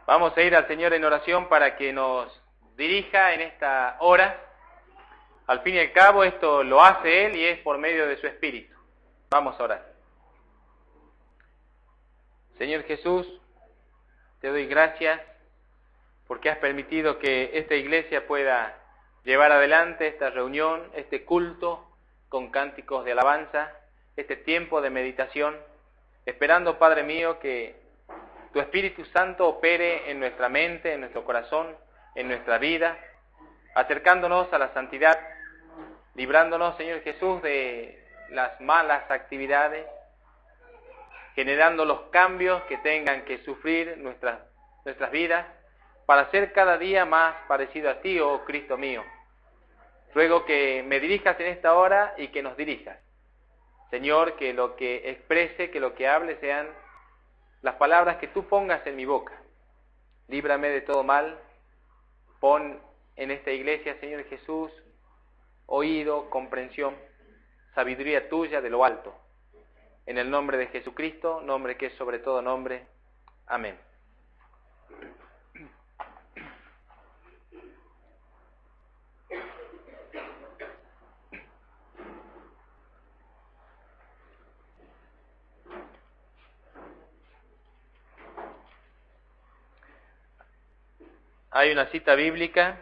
Vamos a ir al Señor en oración para que nos dirija en esta hora. Al fin y al cabo, esto lo hace Él y es por medio de su Espíritu. Vamos a orar. Señor Jesús, te doy gracias porque has permitido que esta iglesia pueda llevar adelante esta reunión, este culto con cánticos de alabanza, este tiempo de meditación, esperando, Padre mío, que tu Espíritu Santo opere en nuestra mente, en nuestro corazón, en nuestra vida, acercándonos a la santidad, librándonos, Señor Jesús, de las malas actividades, generando los cambios que tengan que sufrir nuestras vidas, para ser cada día más parecido a ti, oh Cristo mío. Ruego que me dirijas en esta hora y que nos dirijas. Señor, que lo que exprese, que lo que hable sean las palabras que tú pongas en mi boca. Líbrame de todo mal. Pon en esta iglesia, Señor Jesús, oído, comprensión, sabiduría tuya de lo alto. En el nombre de Jesucristo, nombre que es sobre todo nombre. Amén. Hay una cita bíblica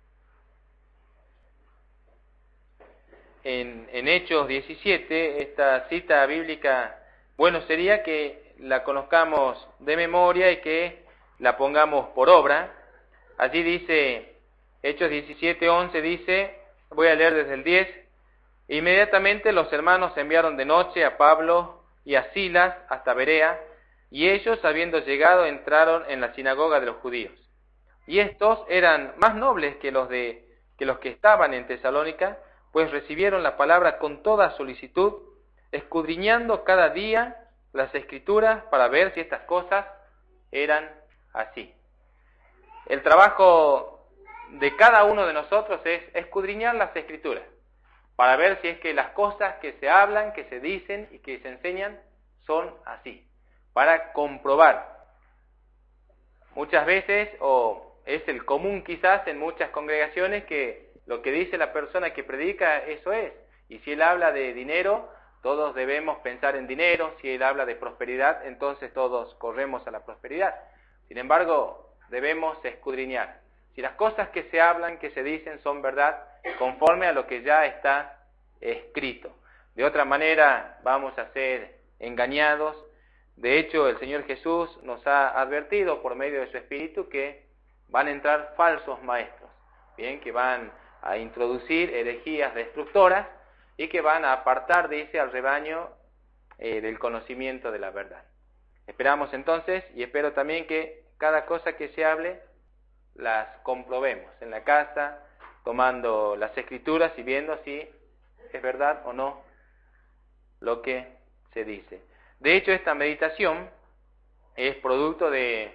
en Hechos 17, esta cita bíblica, bueno, sería que la conozcamos de memoria y que la pongamos por obra. Allí dice, Hechos 17:11 dice, voy a leer desde el 10, inmediatamente los hermanos enviaron de noche a Pablo y a Silas hasta Berea, y ellos, habiendo llegado, entraron en la sinagoga de los judíos. Y estos eran más nobles que los que estaban en Tesalónica, pues recibieron la palabra con toda solicitud, escudriñando cada día las Escrituras para ver si estas cosas eran así. El trabajo de cada uno de nosotros es escudriñar las Escrituras, para ver si es que las cosas que se hablan, que se dicen y que se enseñan son así, para comprobar. Muchas veces, o es el común quizás en muchas congregaciones, que lo que dice la persona que predica, eso es. Y si él habla de dinero, todos debemos pensar en dinero. Si él habla de prosperidad, entonces todos corremos a la prosperidad. Sin embargo, debemos escudriñar si las cosas que se hablan, que se dicen, son verdad, conforme a lo que ya está escrito. De otra manera, vamos a ser engañados. De hecho, el Señor Jesús nos ha advertido por medio de su Espíritu que van a entrar falsos maestros, bien, que van a introducir herejías destructoras y que van a apartar, dice, al rebaño del conocimiento de la verdad. Esperamos entonces, y espero también que cada cosa que se hable las comprobemos en la casa, tomando las Escrituras y viendo si es verdad o no lo que se dice. De hecho, esta meditación es producto de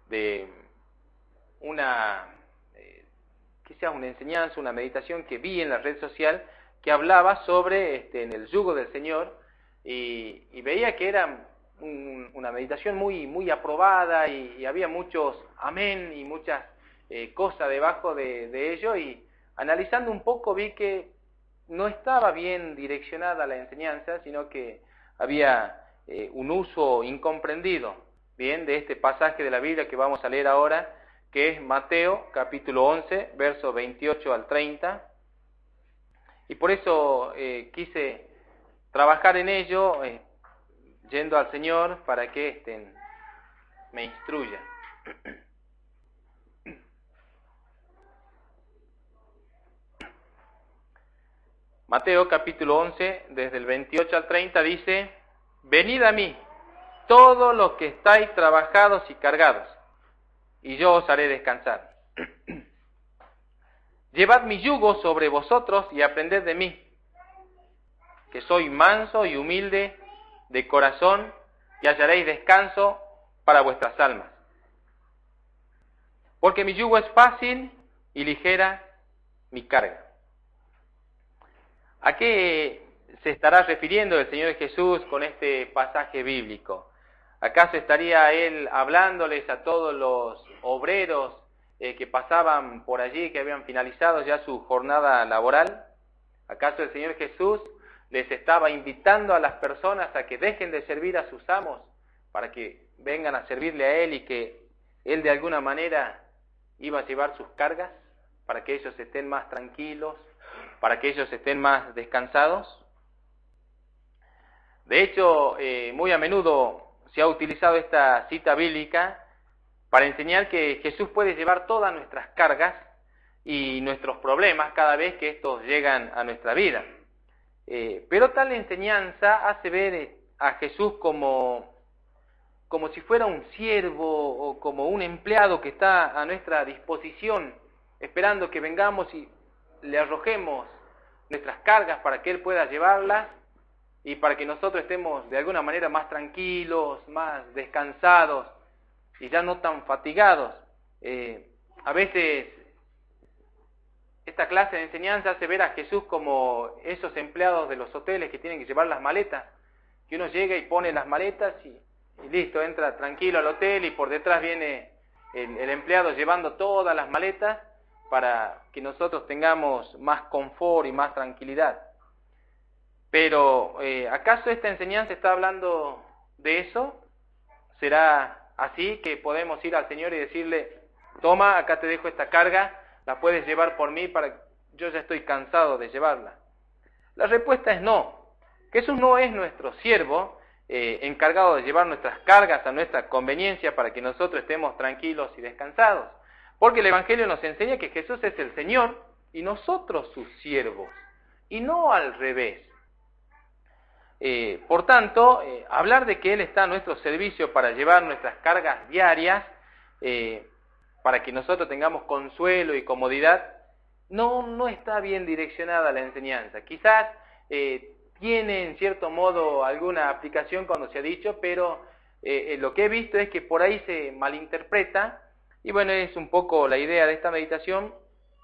una enseñanza, una meditación que vi en la red social que hablaba sobre en el yugo del Señor, y veía que era una meditación muy aprobada, y había muchos amén y muchas cosas debajo de ello, y analizando un poco vi que no estaba bien direccionada la enseñanza, sino que había un uso incomprendido, bien, de este pasaje de la Biblia que vamos a leer ahora, que es Mateo capítulo 11, versos 28 al 30, y por eso quise trabajar en ello, yendo al Señor para que me instruya. Mateo capítulo 11, desde el 28 al 30 dice, venid a mí, todos los que estáis trabajados y cargados, y yo os haré descansar. Llevad mi yugo sobre vosotros y aprended de mí, que soy manso y humilde de corazón, y hallaréis descanso para vuestras almas. Porque mi yugo es fácil y ligera mi carga. ¿A qué se estará refiriendo el Señor Jesús con este pasaje bíblico? ¿Acaso estaría Él hablándoles a todos los obreros que pasaban por allí, que habían finalizado ya su jornada laboral? ¿Acaso el Señor Jesús les estaba invitando a las personas a que dejen de servir a sus amos para que vengan a servirle a Él y que Él de alguna manera iba a llevar sus cargas para que ellos estén más tranquilos, para que ellos estén más descansados? De hecho, muy a menudo se ha utilizado esta cita bíblica para enseñar que Jesús puede llevar todas nuestras cargas y nuestros problemas cada vez que estos llegan a nuestra vida. Pero tal enseñanza hace ver a Jesús como si fuera un siervo o como un empleado que está a nuestra disposición, esperando que vengamos y le arrojemos nuestras cargas para que Él pueda llevarlas y para que nosotros estemos de alguna manera más tranquilos, más descansados y ya no tan fatigados. A veces esta clase de enseñanza hace ver a Jesús como esos empleados de los hoteles que tienen que llevar las maletas, que uno llega y pone las maletas y listo, entra tranquilo al hotel y por detrás viene el empleado llevando todas las maletas para que nosotros tengamos más confort y más tranquilidad. Pero, ¿acaso esta enseñanza está hablando de eso? ¿Será así que podemos ir al Señor y decirle, toma, acá te dejo esta carga, la puedes llevar por mí, yo ya estoy cansado de llevarla? La respuesta es no. Jesús no es nuestro siervo, encargado de llevar nuestras cargas a nuestra conveniencia para que nosotros estemos tranquilos y descansados. Porque el Evangelio nos enseña que Jesús es el Señor y nosotros sus siervos, y no al revés. Por tanto, hablar de que Él está a nuestro servicio para llevar nuestras cargas diarias, para que nosotros tengamos consuelo y comodidad, no está bien direccionada la enseñanza. Quizás tiene en cierto modo alguna aplicación cuando se ha dicho, pero lo que he visto es que por ahí se malinterpreta, y bueno, es un poco la idea de esta meditación,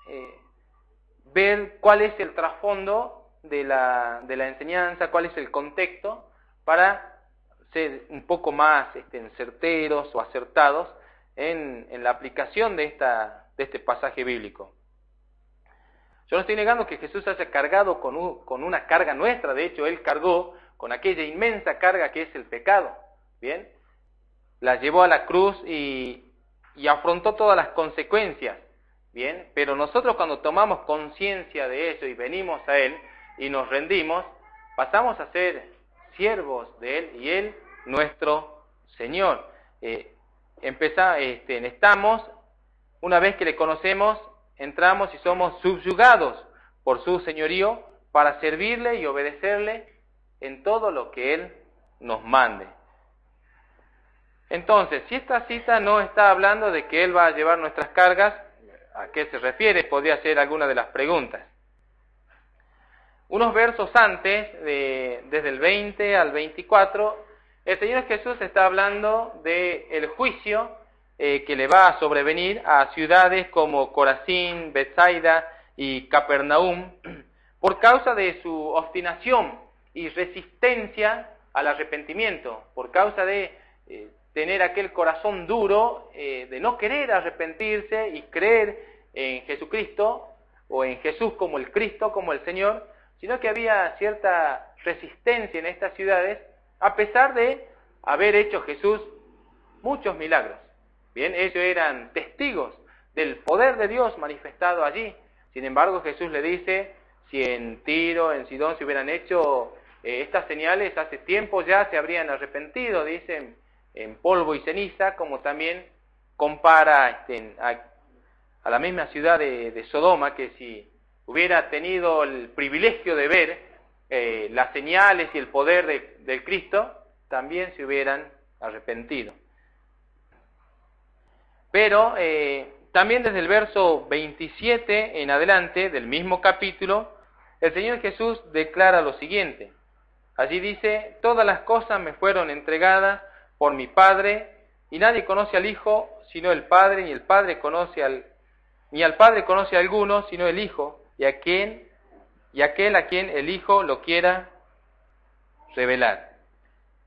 ver cuál es el trasfondo de la enseñanza, cuál es el contexto, para ser un poco más certeros o acertados en la aplicación de este pasaje bíblico. Yo no estoy negando que Jesús haya cargado con una carga nuestra. De hecho, Él cargó con aquella inmensa carga que es el pecado, ¿bien? La llevó a la cruz y afrontó todas las consecuencias, ¿bien? Pero nosotros cuando tomamos conciencia de eso y venimos a Él y nos rendimos, pasamos a ser siervos de Él y Él nuestro Señor. Estamos, una vez que le conocemos, entramos y somos subyugados por su señorío para servirle y obedecerle en todo lo que Él nos mande. Entonces, si esta cita no está hablando de que Él va a llevar nuestras cargas, ¿a qué se refiere? Podría ser alguna de las preguntas. Unos versos antes, desde el 20 al 24, el Señor Jesús está hablando del juicio que le va a sobrevenir a ciudades como Corazín, Betsaida y Capernaum por causa de su obstinación y resistencia al arrepentimiento, por causa de tener aquel corazón duro de no querer arrepentirse y creer en Jesucristo o en Jesús como el Cristo, como el Señor, sino que había cierta resistencia en estas ciudades a pesar de haber hecho Jesús muchos milagros. Bien, ellos eran testigos del poder de Dios manifestado allí. Sin embargo, Jesús le dice, si en Tiro, en Sidón se hubieran hecho estas señales, hace tiempo ya se habrían arrepentido, dicen, en polvo y ceniza, como también compara a la misma ciudad de Sodoma, que si hubiera tenido el privilegio de ver las señales y el poder del Cristo, también se hubieran arrepentido. Pero también desde el verso 27 en adelante del mismo capítulo, el Señor Jesús declara lo siguiente. Allí dice, todas las cosas me fueron entregadas por mi Padre, y nadie conoce al Hijo sino el Padre, ni al Padre conoce a alguno sino el Hijo, y aquel a quien el Hijo lo quiera revelar.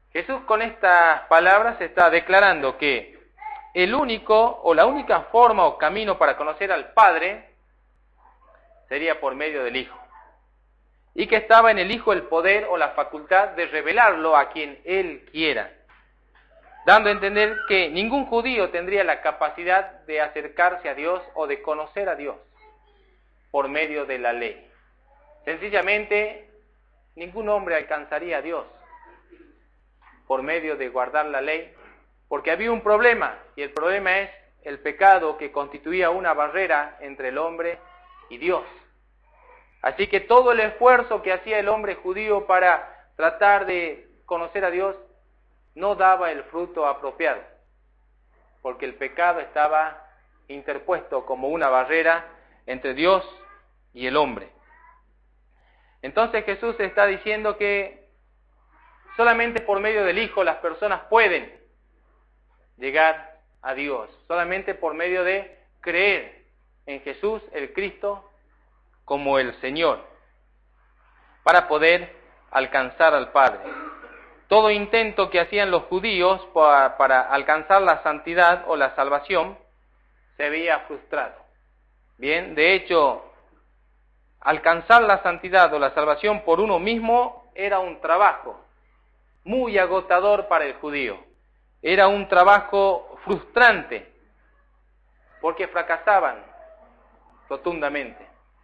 Jesús con estas palabras está declarando que el único o la única forma o camino para conocer al Padre sería por medio del Hijo. Y que estaba en el Hijo el poder o la facultad de revelarlo a quien Él quiera, dando a entender que ningún judío tendría la capacidad de acercarse a Dios o de conocer a Dios por medio de la ley. Sencillamente, ningún hombre alcanzaría a Dios por medio de guardar la ley, porque había un problema, y el problema es el pecado que constituía una barrera entre el hombre y Dios. Así que todo el esfuerzo que hacía el hombre judío para tratar de conocer a Dios no daba el fruto apropiado, porque el pecado estaba interpuesto como una barrera entre Dios y el hombre. Entonces Jesús está diciendo que solamente por medio del Hijo las personas pueden llegar a Dios, solamente por medio de creer en Jesús, el Cristo, como el Señor, para poder alcanzar al Padre. Todo intento que hacían los judíos para alcanzar la santidad o la salvación se veía frustrado. Bien, de hecho, alcanzar la santidad o la salvación por uno mismo era un trabajo muy agotador para el judío. Era un trabajo frustrante, porque fracasaban rotundamente.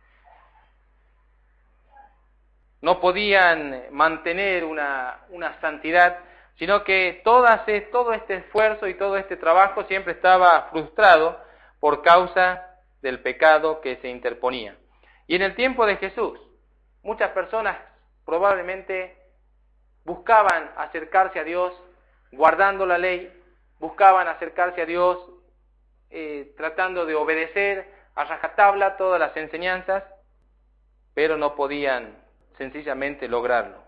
No podían mantener una santidad, sino que todo este esfuerzo y todo este trabajo siempre estaba frustrado por causa del pecado que se interponía. Y en el tiempo de Jesús, muchas personas probablemente buscaban acercarse a Dios guardando la ley, buscaban acercarse a Dios tratando de obedecer a rajatabla todas las enseñanzas, pero no podían sencillamente lograrlo.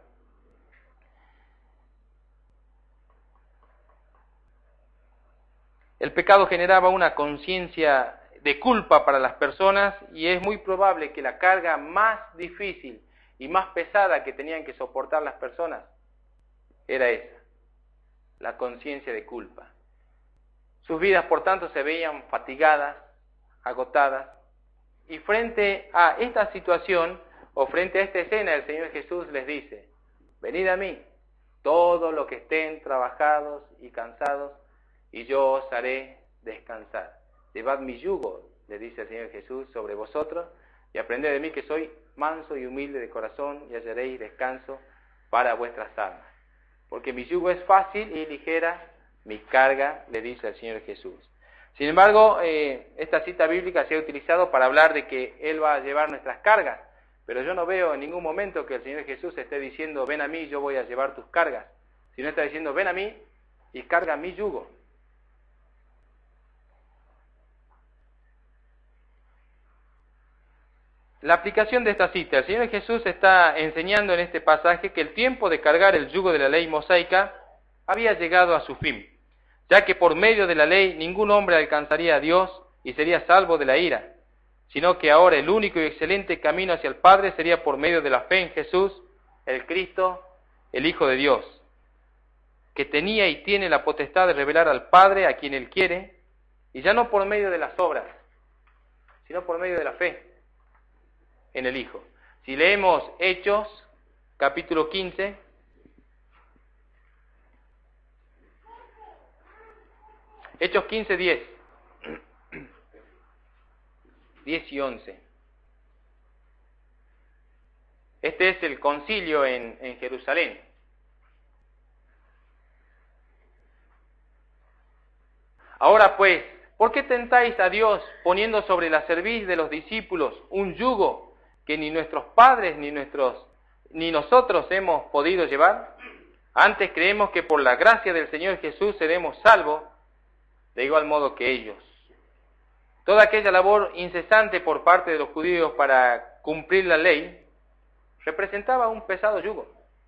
El pecado generaba una conciencia de culpa para las personas y es muy probable que la carga más difícil y más pesada que tenían que soportar las personas era esa, la conciencia de culpa. Sus vidas, por tanto, se veían fatigadas, agotadas, y frente a esta situación, o frente a esta escena, el Señor Jesús les dice: venid a mí, todos los que estén trabajados y cansados, y yo os haré descansar. Llevad mi yugo, le dice el Señor Jesús, sobre vosotros, y aprended de mí que soy manso y humilde de corazón, y hallaréis descanso para vuestras almas. Porque mi yugo es fácil y ligera mi carga, le dice el Señor Jesús. Sin embargo, esta cita bíblica se ha utilizado para hablar de que Él va a llevar nuestras cargas, pero yo no veo en ningún momento que el Señor Jesús esté diciendo: ven a mí, yo voy a llevar tus cargas, sino está diciendo: ven a mí y carga mi yugo. La aplicación de esta cita: el Señor Jesús está enseñando en este pasaje que el tiempo de cargar el yugo de la ley mosaica había llegado a su fin, ya que por medio de la ley ningún hombre alcanzaría a Dios y sería salvo de la ira, sino que ahora el único y excelente camino hacia el Padre sería por medio de la fe en Jesús, el Cristo, el Hijo de Dios, que tenía y tiene la potestad de revelar al Padre a quien Él quiere, y ya no por medio de las obras, sino por medio de la fe en el Hijo. Si leemos Hechos, capítulo 15, Hechos 15, 10 y 11. Este es el concilio en Jerusalén. Ahora pues, ¿por qué tentáis a Dios poniendo sobre la cerviz de los discípulos un yugo que ni nuestros padres ni nosotros hemos podido llevar? Antes creemos que por la gracia del Señor Jesús seremos salvos, de igual modo que ellos. Toda aquella labor incesante por parte de los judíos para cumplir la ley representaba un pesado yugo.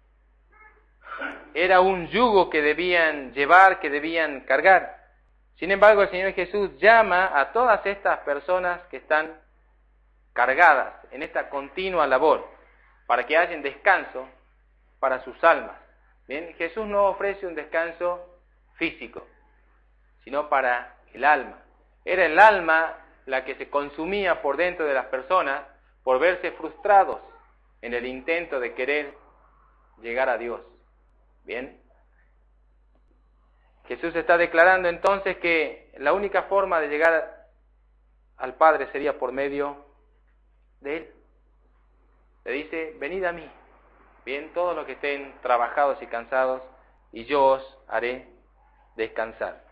Era un yugo que debían llevar, que debían cargar. Sin embargo, el Señor Jesús llama a todas estas personas que están cargadas en esta continua labor para que haya descanso para sus almas. Bien, Jesús no ofrece un descanso físico, sino para el alma. Era el alma la que se consumía por dentro de las personas por verse frustrados en el intento de querer llegar a Dios. Bien, Jesús está declarando entonces que la única forma de llegar al Padre sería por medio de Él. Le dice, venid a mí, bien, todos los que estén trabajados y cansados, y yo os haré descansar.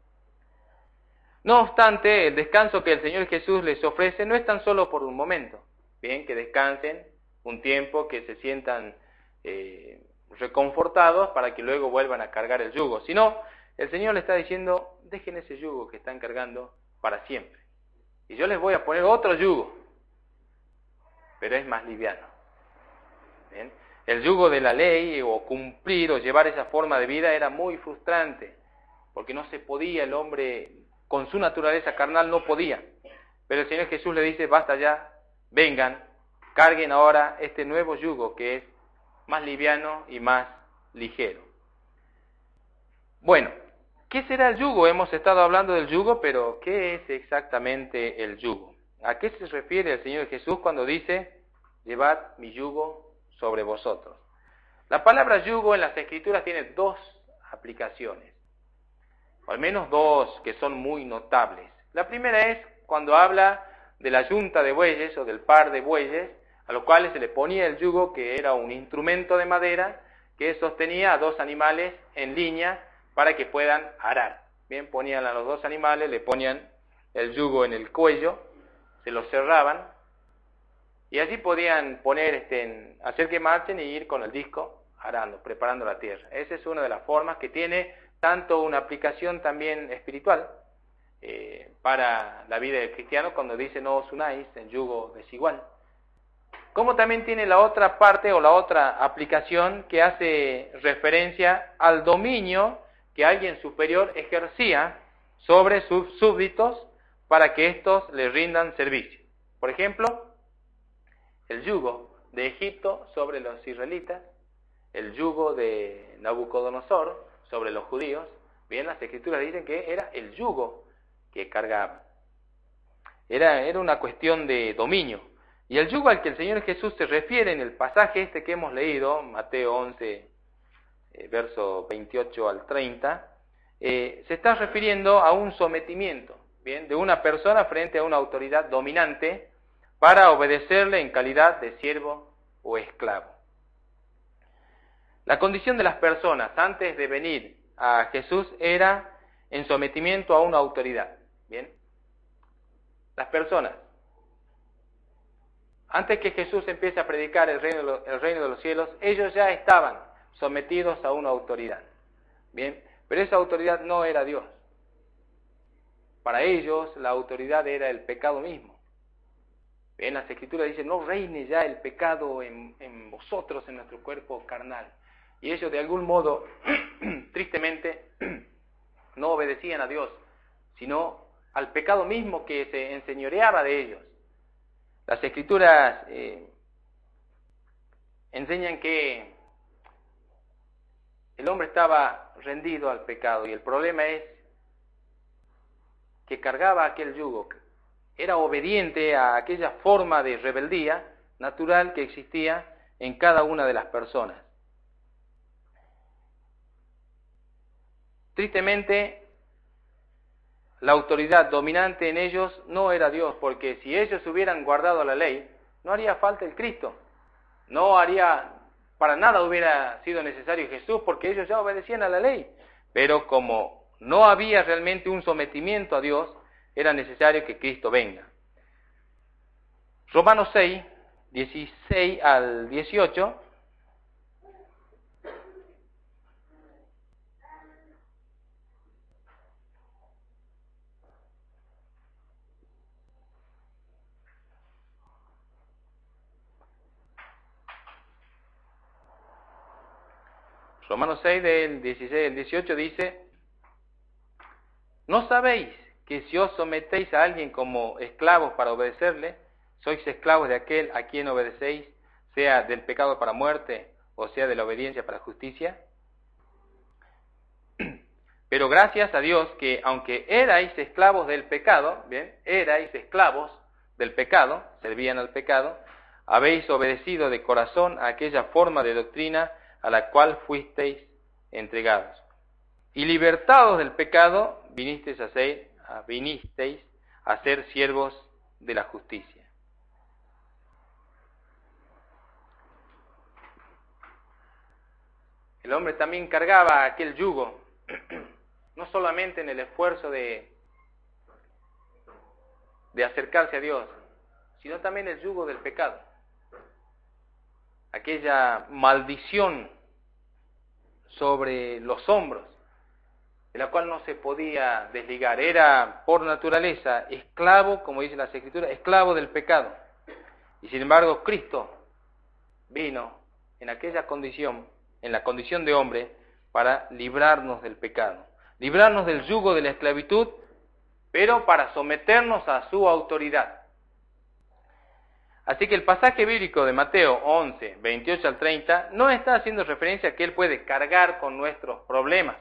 No obstante, el descanso que el Señor Jesús les ofrece no es tan solo por un momento, bien, que descansen un tiempo, que se sientan reconfortados para que luego vuelvan a cargar el yugo, sino el Señor le está diciendo, dejen ese yugo que están cargando para siempre, y yo les voy a poner otro yugo, pero es más liviano. Bien, el yugo de la ley, o cumplir o llevar esa forma de vida, era muy frustrante, porque no se podía, el hombre con su naturaleza carnal no podía. Pero el Señor Jesús le dice, basta ya, vengan, carguen ahora este nuevo yugo que es más liviano y más ligero. Bueno, ¿qué será el yugo? Hemos estado hablando del yugo, pero ¿qué es exactamente el yugo? ¿A qué se refiere el Señor Jesús cuando dice, llevad mi yugo sobre vosotros? La palabra yugo en las Escrituras tiene dos aplicaciones, o al menos dos que son muy notables. La primera es cuando habla de la yunta de bueyes o del par de bueyes, a los cuales se le ponía el yugo, que era un instrumento de madera que sostenía a dos animales en línea para que puedan arar. Bien, ponían a los dos animales, le ponían el yugo en el cuello, se lo cerraban, y así podían poner, hacer que marchen y ir con el disco arando, preparando la tierra. Esa es una de las formas que tiene tanto una aplicación también espiritual para la vida del cristiano, cuando dice no os unáis en yugo desigual. Como también tiene la otra parte o la otra aplicación que hace referencia al dominio que alguien superior ejercía sobre sus súbditos para que éstos le rindan servicio. Por ejemplo, el yugo de Egipto sobre los israelitas, el yugo de Nabucodonosor sobre los judíos. Bien, las Escrituras dicen que era el yugo que cargaban. Era una cuestión de dominio. Y el yugo al que el Señor Jesús se refiere en el pasaje que hemos leído, Mateo 11, verso 28 al 30, se está refiriendo a un sometimiento, bien, de una persona frente a una autoridad dominante para obedecerle en calidad de siervo o esclavo. La condición de las personas antes de venir a Jesús era en sometimiento a una autoridad. Bien, las personas, antes que Jesús empiece a predicar el reino de los cielos, ellos ya estaban sometidos a una autoridad. Bien, pero esa autoridad no era Dios. Para ellos la autoridad era el pecado mismo. Bien, las Escrituras dicen, no reine ya el pecado en vosotros, en nuestro cuerpo carnal. Y ellos de algún modo, tristemente, no obedecían a Dios, sino al pecado mismo que se enseñoreaba de ellos. Las Escrituras enseñan que el hombre estaba rendido al pecado, y el problema es que cargaba aquel yugo, era obediente a aquella forma de rebeldía natural que existía en cada una de las personas. Tristemente, la autoridad dominante en ellos no era Dios, porque si ellos hubieran guardado la ley, no haría falta el Cristo. Para nada hubiera sido necesario Jesús, porque ellos ya obedecían a la ley. Pero como no había realmente un sometimiento a Dios, era necesario que Cristo venga. Romanos 6, 16 al 18, Romanos 6 del 16 al 18 dice, ¿no sabéis que si os sometéis a alguien como esclavos para obedecerle, sois esclavos de aquel a quien obedecéis, sea del pecado para muerte o sea de la obediencia para justicia? Pero gracias a Dios que aunque erais esclavos del pecado, bien, erais esclavos del pecado, servían al pecado, habéis obedecido de corazón a aquella forma de doctrina a la cual fuisteis entregados. Y libertados del pecado, vinisteis a ser siervos de la justicia. El hombre también cargaba aquel yugo, no solamente en el esfuerzo de acercarse a Dios, sino también el yugo del pecado. Aquella maldición sobre los hombros, de la cual no se podía desligar. Era por naturaleza esclavo, como dice las Escrituras, esclavo del pecado. Y sin embargo Cristo vino en aquella condición, en la condición de hombre, para librarnos del pecado, librarnos del yugo de la esclavitud, pero para someternos a su autoridad. Así que el pasaje bíblico de Mateo 11, 28 al 30, no está haciendo referencia a que Él puede cargar con nuestros problemas,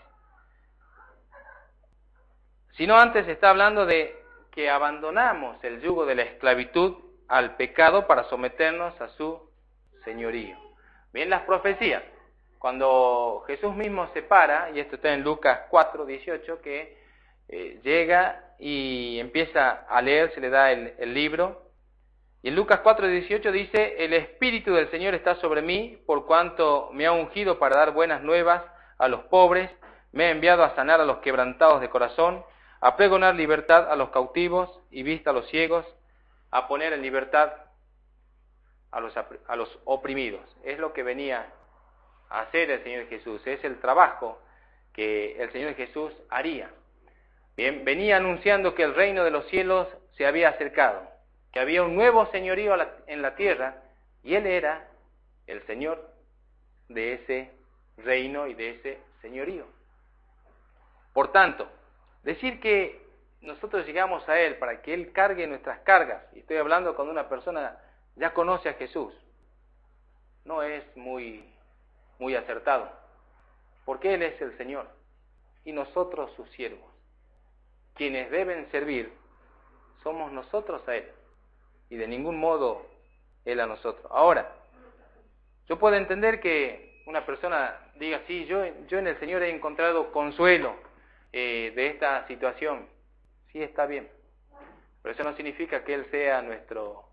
sino antes está hablando de que abandonamos el yugo de la esclavitud al pecado para someternos a su señorío. Bien, las profecías, cuando Jesús mismo se para, y esto está en Lucas 4, 18, que llega y empieza a leer, se le da el libro, y en Lucas 4, 18 dice: el Espíritu del Señor está sobre mí, por cuanto me ha ungido para dar buenas nuevas a los pobres, me ha enviado a sanar a los quebrantados de corazón, a pregonar libertad a los cautivos y vista a los ciegos, a poner en libertad a los oprimidos. Es lo que venía a hacer el Señor Jesús, es el trabajo que el Señor Jesús haría. Bien, venía anunciando que el reino de los cielos se había acercado, que había un nuevo señorío en la tierra, y Él era el Señor de ese reino y de ese señorío. Por tanto, decir que nosotros llegamos a Él para que Él cargue nuestras cargas, y estoy hablando cuando una persona ya conoce a Jesús, no es muy acertado, porque Él es el Señor, y nosotros sus siervos. Quienes deben servir somos nosotros a Él, y de ningún modo Él a nosotros. Ahora, yo puedo entender que una persona diga: sí, yo en el Señor he encontrado consuelo de esta situación. Sí, está bien, pero eso no significa que Él sea nuestro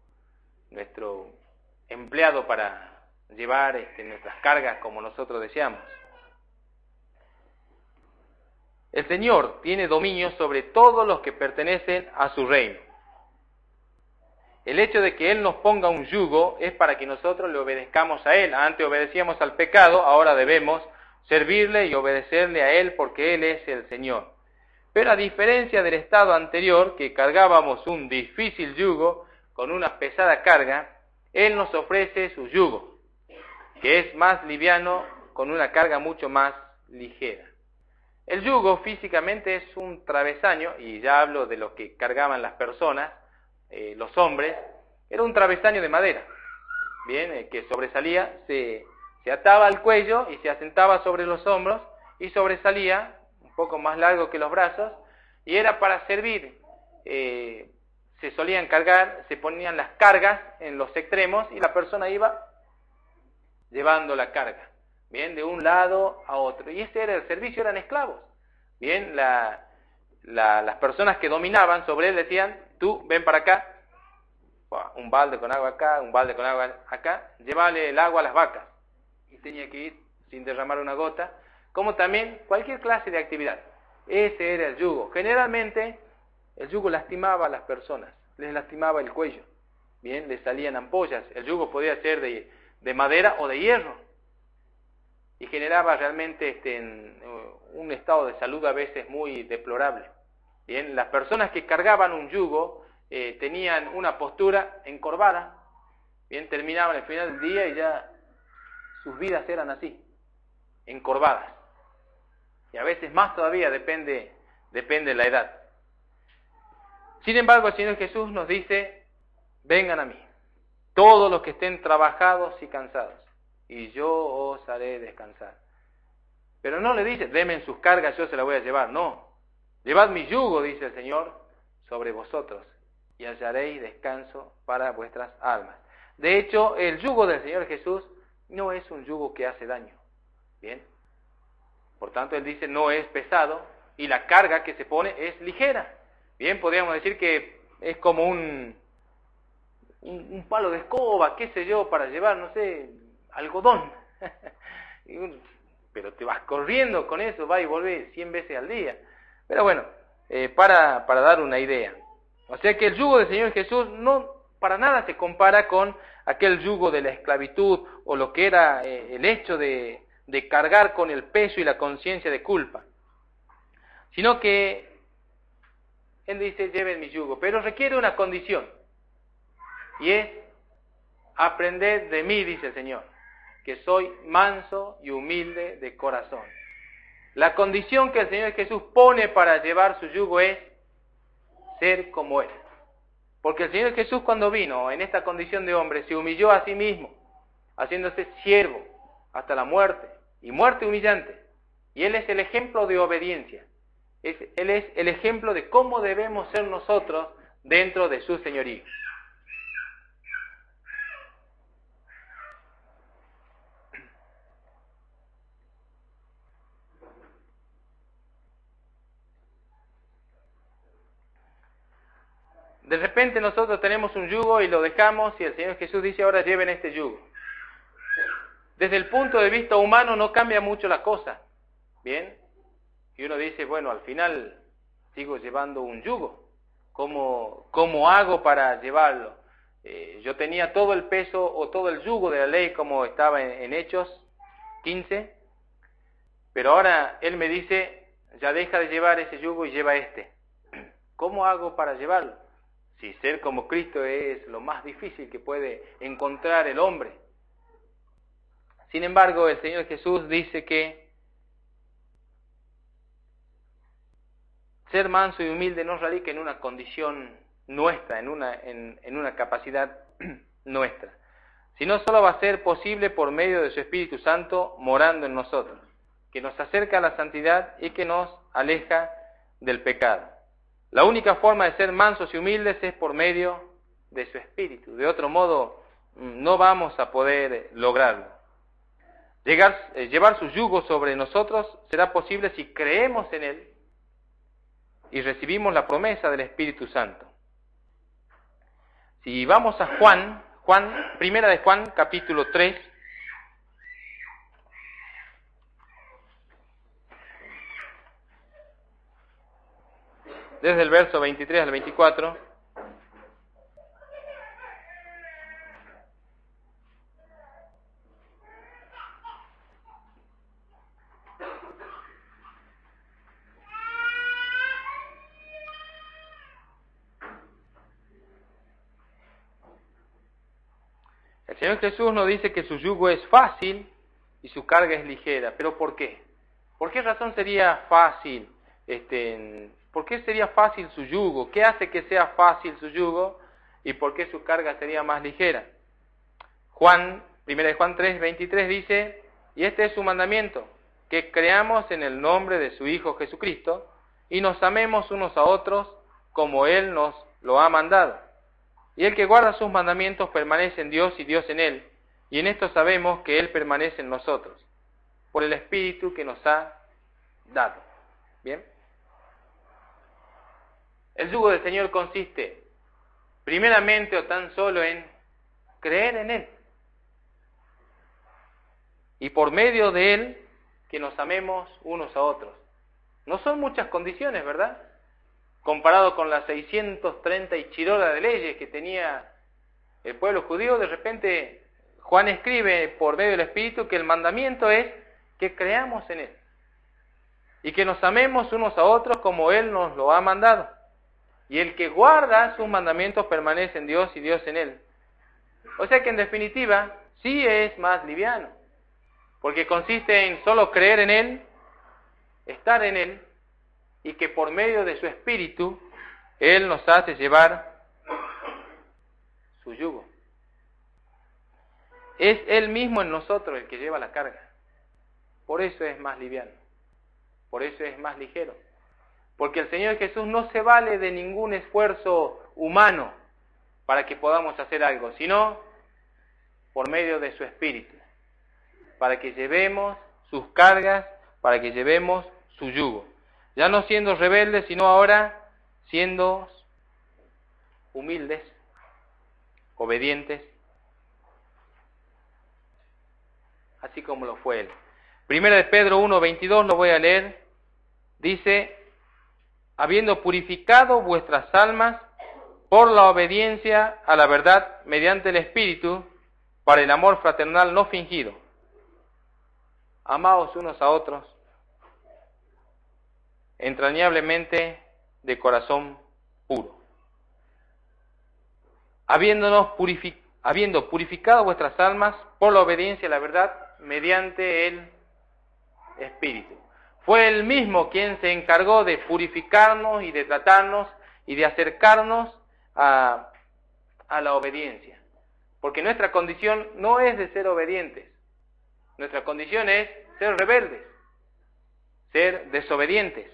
empleado para llevar nuestras cargas como nosotros deseamos. El Señor tiene dominio sobre todos los que pertenecen a su reino. El hecho de que Él nos ponga un yugo es para que nosotros le obedezcamos a Él. Antes obedecíamos al pecado, ahora debemos servirle y obedecerle a Él porque Él es el Señor. Pero a diferencia del estado anterior, que cargábamos un difícil yugo con una pesada carga, Él nos ofrece su yugo, que es más liviano, con una carga mucho más ligera. El yugo físicamente es un travesaño, y ya hablo de lo que cargaban las personas, los hombres, era un travesaño de madera, bien, que sobresalía, se ataba al cuello y se asentaba sobre los hombros, y sobresalía un poco más largo que los brazos, y era para servir. Se solían cargar, se ponían las cargas en los extremos, y la persona iba llevando la carga, bien, de un lado a otro, y ese era el servicio, eran esclavos. Bien, las personas que dominaban sobre él decían: tú ven para acá, un balde con agua acá, un balde con agua acá, llévale el agua a las vacas, y tenía que ir sin derramar una gota, como también cualquier clase de actividad. Ese era el yugo. Generalmente el yugo lastimaba a las personas, les lastimaba el cuello, bien, les salían ampollas. El yugo podía ser de madera o de hierro, y generaba realmente un estado de salud a veces muy deplorable. Bien, las personas que cargaban un yugo tenían una postura encorvada, bien, terminaban al final del día y ya sus vidas eran así, encorvadas. Y a veces más todavía, depende de la edad. Sin embargo, el Señor Jesús nos dice: vengan a mí, todos los que estén trabajados y cansados, y yo os haré descansar. Pero no le dice, denme en sus cargas, yo se la voy a llevar. No, llevad mi yugo, dice el Señor, sobre vosotros, y hallaréis descanso para vuestras almas. De hecho, el yugo del Señor Jesús no es un yugo que hace daño. Bien. Por tanto, Él dice, no es pesado, y la carga que se pone es ligera. Bien, podríamos decir que es como un palo de escoba, qué sé yo, para llevar, no sé, algodón. Pero te vas corriendo con eso, va y vuelve 100 veces al día. Pero bueno, para dar una idea. O sea que el yugo del Señor Jesús no para nada se compara con aquel yugo de la esclavitud o lo que era el hecho de cargar con el peso y la conciencia de culpa. Sino que Él dice, lleven mi yugo, pero requiere una condición. Y es, aprended de mí, dice el Señor, que soy manso y humilde de corazón. La condición que el Señor Jesús pone para llevar su yugo es ser como Él. Porque el Señor Jesús cuando vino en esta condición de hombre se humilló a sí mismo, haciéndose siervo hasta la muerte, y muerte humillante. Y Él es el ejemplo de obediencia. Él es el ejemplo de cómo debemos ser nosotros dentro de su señorío. De repente nosotros tenemos un yugo y lo dejamos y el Señor Jesús dice, ahora lleven este yugo. Desde el punto de vista humano no cambia mucho la cosa, ¿bien? Y uno dice, bueno, al final sigo llevando un yugo. ¿Cómo hago para llevarlo? Yo tenía todo el peso o todo el yugo de la ley como estaba en Hechos 15, pero ahora Él me dice, ya deja de llevar ese yugo y lleva este. ¿Cómo hago para llevarlo? Si ser como Cristo es lo más difícil que puede encontrar el hombre. Sin embargo, el Señor Jesús dice que ser manso y humilde no radica en una condición nuestra, en una capacidad nuestra, sino solo va a ser posible por medio de su Espíritu Santo morando en nosotros, que nos acerca a la santidad y que nos aleja del pecado. La única forma de ser mansos y humildes es por medio de su Espíritu. De otro modo, no vamos a poder lograrlo. Llevar su yugo sobre nosotros será posible si creemos en Él y recibimos la promesa del Espíritu Santo. Si vamos a Primera de Juan, capítulo 3, desde el verso 23 al 24, el Señor Jesús nos dice que su yugo es fácil y su carga es ligera. ¿Pero por qué? ¿Por qué razón sería fácil? ¿Por qué sería fácil su yugo? ¿Qué hace que sea fácil su yugo? ¿Y por qué su carga sería más ligera? Primera de Juan 3, 23 dice, y este es su mandamiento, que creamos en el nombre de su Hijo Jesucristo y nos amemos unos a otros como Él nos lo ha mandado. Y el que guarda sus mandamientos permanece en Dios y Dios en Él, y en esto sabemos que Él permanece en nosotros, por el Espíritu que nos ha dado. ¿Bien? El yugo del Señor consiste, primeramente o tan solo en creer en Él, y por medio de Él, que nos amemos unos a otros. No son muchas condiciones, ¿verdad? Comparado con las 630 y chirola de leyes que tenía el pueblo judío, de repente Juan escribe por medio del Espíritu que el mandamiento es que creamos en Él y que nos amemos unos a otros como Él nos lo ha mandado. Y el que guarda sus mandamientos permanece en Dios y Dios en Él. O sea que en definitiva sí es más liviano, porque consiste en solo creer en Él, estar en Él, y que por medio de su Espíritu Él nos hace llevar su yugo. Es Él mismo en nosotros el que lleva la carga. por eso es más liviano, por eso es más ligero. Porque el Señor Jesús no se vale de ningún esfuerzo humano para que podamos hacer algo, sino por medio de su Espíritu, para que llevemos sus cargas, para que llevemos su yugo. Ya no siendo rebeldes, sino ahora siendo humildes, obedientes, así como lo fue él. Primera de Pedro 1:22, lo voy a leer, dice: habiendo purificado vuestras almas por la obediencia a la verdad mediante el Espíritu, para el amor fraternal no fingido. Amaos unos a otros, entrañablemente de corazón puro. Habiendo purificado vuestras almas por la obediencia a la verdad mediante el Espíritu. Fue Él mismo quien se encargó de purificarnos y de tratarnos y de acercarnos a la obediencia. Porque nuestra condición no es de ser obedientes. Nuestra condición es ser rebeldes, ser desobedientes.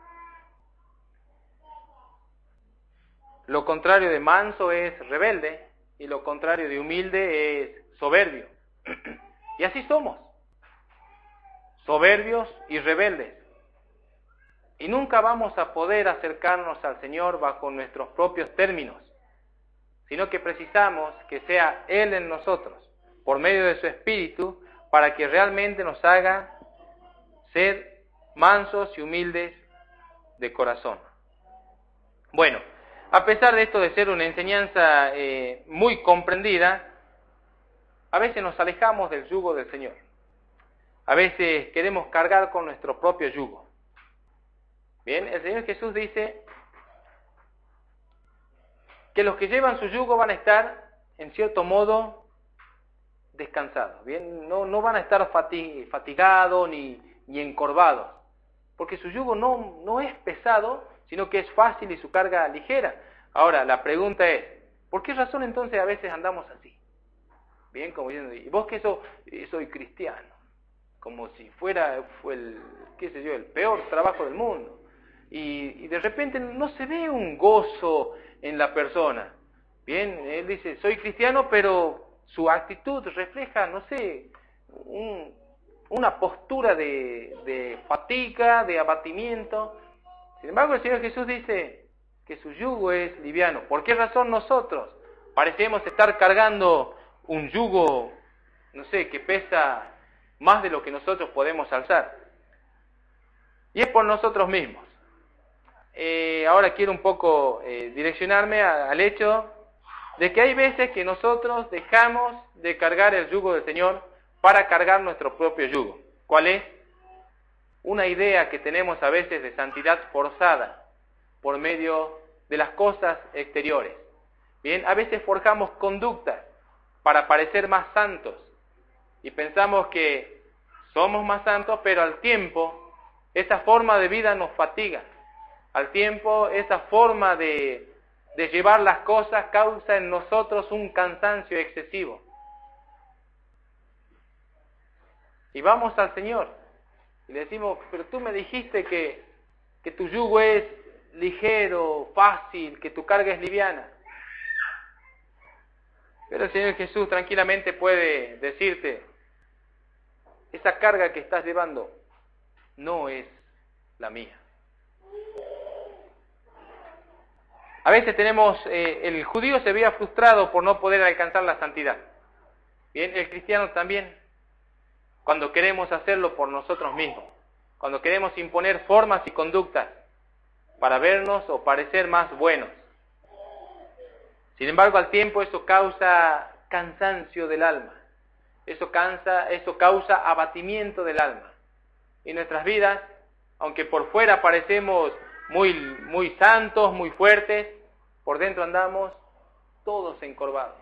Lo contrario de manso es rebelde y lo contrario de humilde es soberbio. Y así somos, soberbios y rebeldes. Y nunca vamos a poder acercarnos al Señor bajo nuestros propios términos, sino que precisamos que sea Él en nosotros, por medio de su Espíritu, para que realmente nos haga ser mansos y humildes de corazón. Bueno, a pesar de esto de ser una enseñanza muy comprendida, a veces nos alejamos del yugo del Señor. A veces queremos cargar con nuestro propio yugo. Bien, el Señor Jesús dice que los que llevan su yugo van a estar, en cierto modo, descansados. Bien, no van a estar fatigados ni encorvados, porque su yugo no es pesado, sino que es fácil y su carga ligera. Ahora, la pregunta es, ¿por qué razón entonces a veces andamos así? Bien, como diciendo, ¿y vos que soy cristiano? Como si fue el peor trabajo del mundo. Y de repente no se ve un gozo en la persona. Bien, él dice, soy cristiano, pero su actitud refleja, no sé, una postura de fatiga, de abatimiento. Sin embargo, el Señor Jesús dice que su yugo es liviano. ¿Por qué razón nosotros parecemos estar cargando un yugo, no sé, que pesa más de lo que nosotros podemos alzar? Y es por nosotros mismos. Ahora quiero un poco direccionarme al hecho de que hay veces que nosotros dejamos de cargar el yugo del Señor para cargar nuestro propio yugo. ¿Cuál es? Una idea que tenemos a veces de santidad forzada por medio de las cosas exteriores. Bien, a veces forjamos conductas para parecer más santos y pensamos que somos más santos, pero al tiempo esa forma de vida nos fatiga. Al tiempo esa forma de llevar las cosas causa en nosotros un cansancio excesivo. Y vamos al Señor y le decimos, pero tú me dijiste que tu yugo es ligero, fácil, que tu carga es liviana. Pero el Señor Jesús tranquilamente puede decirte, esa carga que estás llevando no es la mía. A veces el judío se veía frustrado por no poder alcanzar la santidad. Bien, el cristiano también, cuando queremos hacerlo por nosotros mismos, cuando queremos imponer formas y conductas para vernos o parecer más buenos. Sin embargo, al tiempo eso causa cansancio del alma, eso causa abatimiento del alma. Y nuestras vidas, aunque por fuera parecemos muy santos, muy fuertes, por dentro andamos todos encorvados.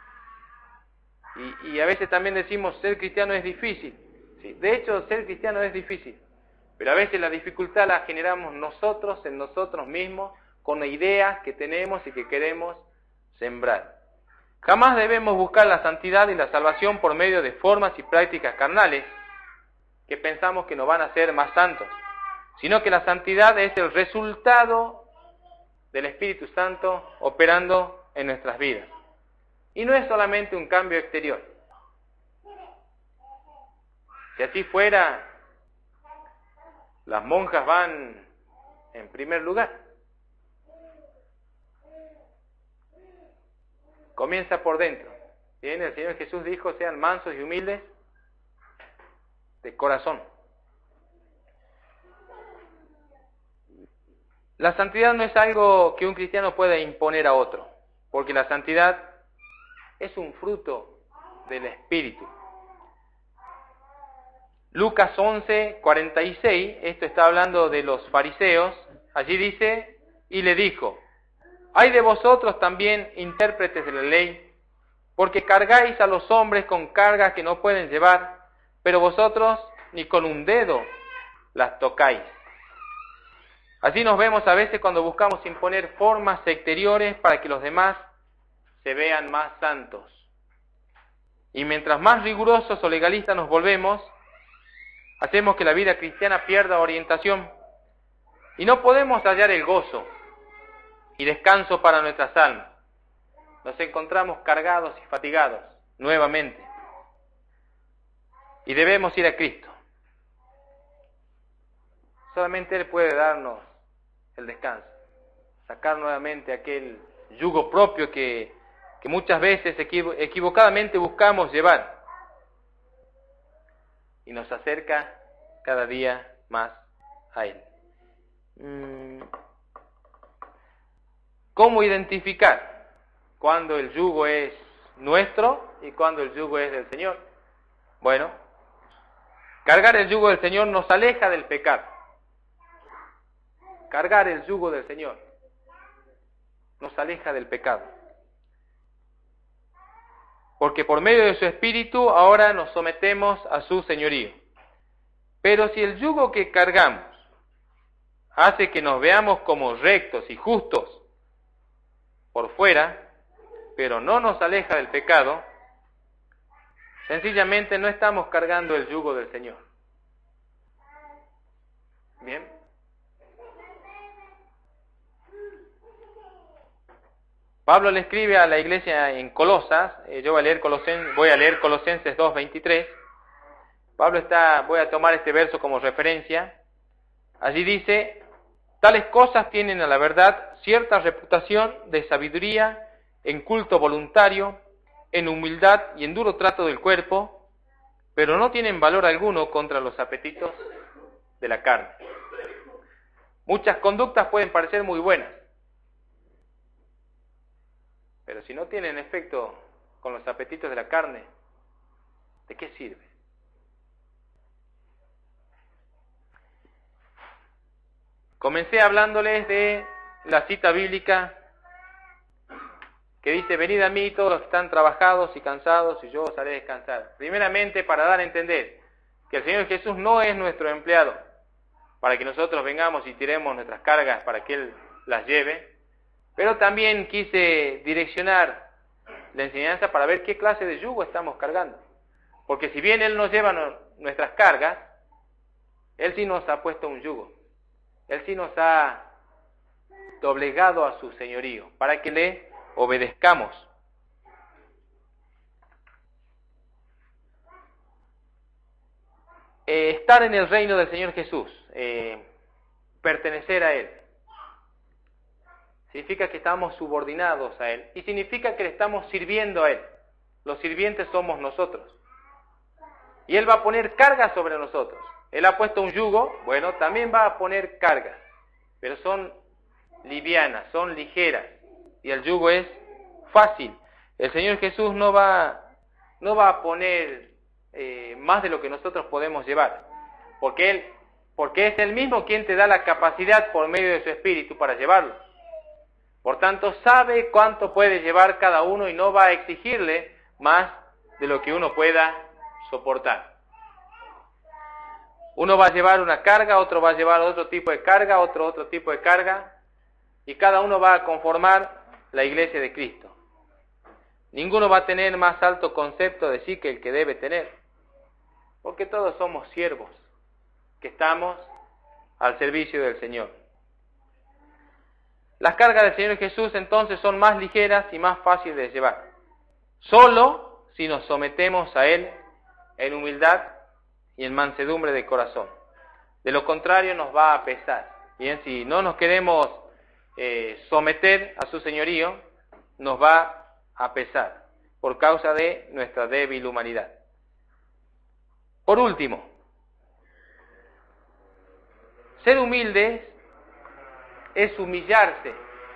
Y a veces también decimos, ser cristiano es difícil. Sí, de hecho, ser cristiano es difícil, pero a veces la dificultad la generamos nosotros, en nosotros mismos, con ideas que tenemos y que queremos sembrar. Jamás debemos buscar la santidad y la salvación por medio de formas y prácticas carnales, que pensamos que nos van a hacer más santos, sino que la santidad es el resultado del Espíritu Santo operando en nuestras vidas. Y no es solamente un cambio exterior. Si así fuera, las monjas van en primer lugar. Comienza por dentro. Bien, el Señor Jesús dijo, sean mansos y humildes de corazón. La santidad no es algo que un cristiano pueda imponer a otro, porque la santidad es un fruto del Espíritu. Lucas 11:46, esto está hablando de los fariseos, allí dice, y le dijo, «Ay de vosotros también, intérpretes de la ley, porque cargáis a los hombres con cargas que no pueden llevar, pero vosotros ni con un dedo las tocáis». Así nos vemos a veces cuando buscamos imponer formas exteriores para que los demás se vean más santos. Y mientras más rigurosos o legalistas nos volvemos, hacemos que la vida cristiana pierda orientación y no podemos hallar el gozo y descanso para nuestras almas. Nos encontramos cargados y fatigados nuevamente. Y debemos ir a Cristo. Solamente Él puede darnos el descanso, sacar nuevamente aquel yugo propio que muchas veces equivocadamente buscamos llevar y nos acerca cada día más a Él. ¿Cómo identificar cuando el yugo es nuestro y cuando el yugo es del Señor? Bueno, cargar el yugo del Señor nos aleja del pecado. Cargar el yugo del Señor nos aleja del pecado. Porque por medio de su Espíritu ahora nos sometemos a su señorío. Pero si el yugo que cargamos hace que nos veamos como rectos y justos por fuera, pero no nos aleja del pecado, sencillamente no estamos cargando el yugo del Señor. Bien. Pablo le escribe a la iglesia en Colosas, yo voy a leer Colosenses 2:23. Pablo voy a tomar este verso como referencia. Allí dice, tales cosas tienen a la verdad cierta reputación de sabiduría, en culto voluntario, en humildad y en duro trato del cuerpo, pero no tienen valor alguno contra los apetitos de la carne. Muchas conductas pueden parecer muy buenas, pero si no tienen efecto con los apetitos de la carne, ¿de qué sirve? Comencé hablándoles de la cita bíblica que dice, venid a mí todos los que están trabajados y cansados y yo os haré descansar. Primeramente para dar a entender que el Señor Jesús no es nuestro empleado, para que nosotros vengamos y tiremos nuestras cargas para que Él las lleve. Pero también quise direccionar la enseñanza para ver qué clase de yugo estamos cargando. Porque si bien Él nos lleva nuestras cargas, Él sí nos ha puesto un yugo. Él sí nos ha doblegado a su señorío para que le obedezcamos. Estar en el reino del Señor Jesús, pertenecer a Él, significa que estamos subordinados a Él y significa que le estamos sirviendo a Él. Los sirvientes somos nosotros. Y Él va a poner cargas sobre nosotros. Él ha puesto un yugo, bueno, también va a poner cargas, pero son livianas, son ligeras, y el yugo es fácil. El Señor Jesús no va a poner más de lo que nosotros podemos llevar, porque es Él mismo quien te da la capacidad por medio de su Espíritu para llevarlo. Por tanto, sabe cuánto puede llevar cada uno y no va a exigirle más de lo que uno pueda soportar. Uno va a llevar una carga, otro va a llevar otro tipo de carga, otro tipo de carga, y cada uno va a conformar la iglesia de Cristo. Ninguno va a tener más alto concepto de sí que el que debe tener, porque todos somos siervos, que estamos al servicio del Señor. Las cargas del Señor Jesús entonces son más ligeras y más fáciles de llevar, solo si nos sometemos a Él en humildad y en mansedumbre de corazón. De lo contrario nos va a pesar. Bien, si no nos queremos someter a su señorío, nos va a pesar por causa de nuestra débil humanidad. Por último, ser humilde es humillarse.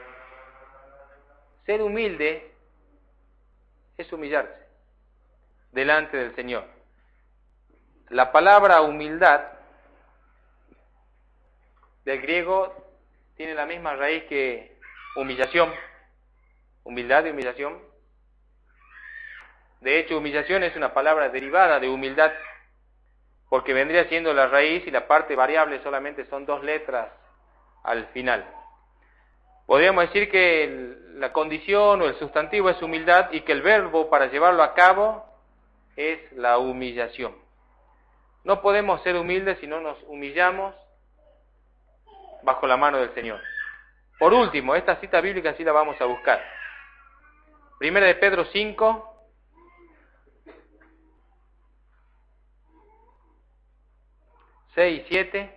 Ser humilde es humillarse delante del Señor. La palabra humildad del griego tiene la misma raíz que humillación. Humildad y humillación. De hecho, humillación es una palabra derivada de humildad, porque vendría siendo la raíz y la parte variable solamente son 2 letras al final. Podríamos decir que la condición o el sustantivo es humildad y que el verbo para llevarlo a cabo es la humillación. No podemos ser humildes si no nos humillamos bajo la mano del Señor. Por último, esta cita bíblica sí la vamos a buscar. Primera de Pedro 5, y 7.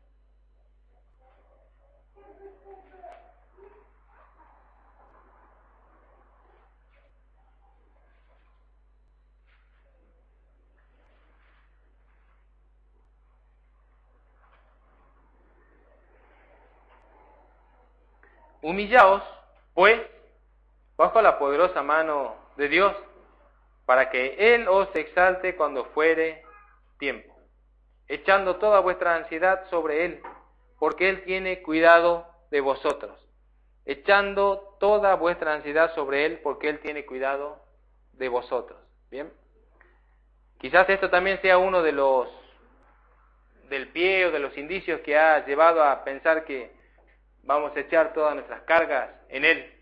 Humillaos, pues, bajo la poderosa mano de Dios, para que Él os exalte cuando fuere tiempo, echando toda vuestra ansiedad sobre Él, porque Él tiene cuidado de vosotros. Echando toda vuestra ansiedad sobre Él, porque Él tiene cuidado de vosotros. ¿Bien? Quizás esto también sea uno de del pie o de los indicios que ha llevado a pensar que vamos a echar todas nuestras cargas en Él.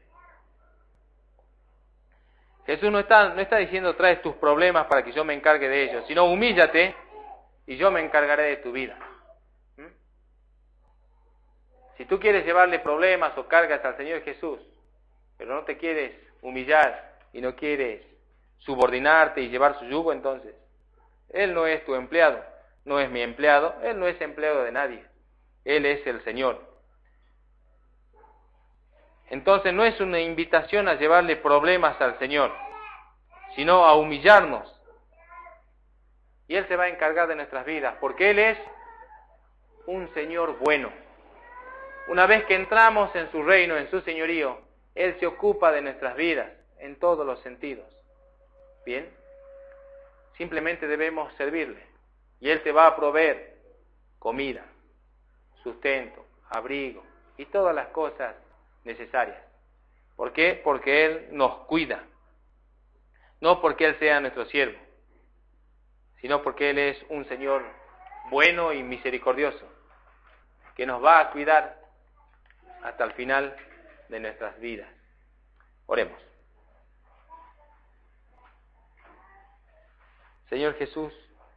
Jesús no está diciendo traes tus problemas para que yo me encargue de ellos, sino humíllate y yo me encargaré de tu vida. Si tú quieres llevarle problemas o cargas al Señor Jesús, pero no te quieres humillar y no quieres subordinarte y llevar su yugo, entonces Él no es tu empleado, no es mi empleado, Él no es empleado de nadie, Él es el Señor. Entonces no es una invitación a llevarle problemas al Señor, sino a humillarnos. Y Él se va a encargar de nuestras vidas, porque Él es un Señor bueno. Una vez que entramos en su reino, en su señorío, Él se ocupa de nuestras vidas en todos los sentidos. Bien, simplemente debemos servirle y Él te va a proveer comida, sustento, abrigo y todas las cosas necesarias. ¿Por qué? Porque Él nos cuida, no porque Él sea nuestro siervo, sino porque Él es un Señor bueno y misericordioso, que nos va a cuidar hasta el final de nuestras vidas. Oremos. Señor Jesús,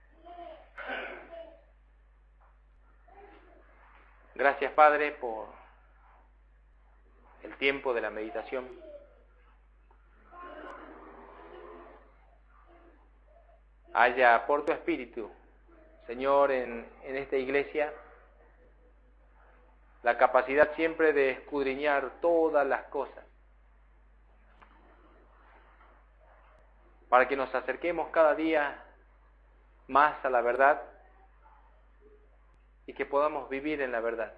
gracias Padre por el tiempo de la meditación. Haya por tu Espíritu, Señor, en esta iglesia, la capacidad siempre de escudriñar todas las cosas, para que nos acerquemos cada día más a la verdad y que podamos vivir en la verdad.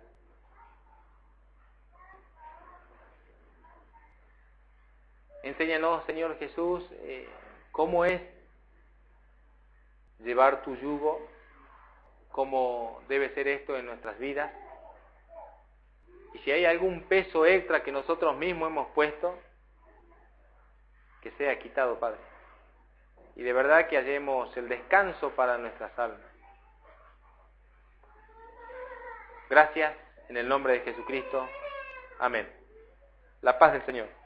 Enséñanos, Señor Jesús, cómo es llevar tu yugo, cómo debe ser esto en nuestras vidas. Y si hay algún peso extra que nosotros mismos hemos puesto, que sea quitado, Padre. Y de verdad que hallemos el descanso para nuestras almas. Gracias, en el nombre de Jesucristo. Amén. La paz del Señor.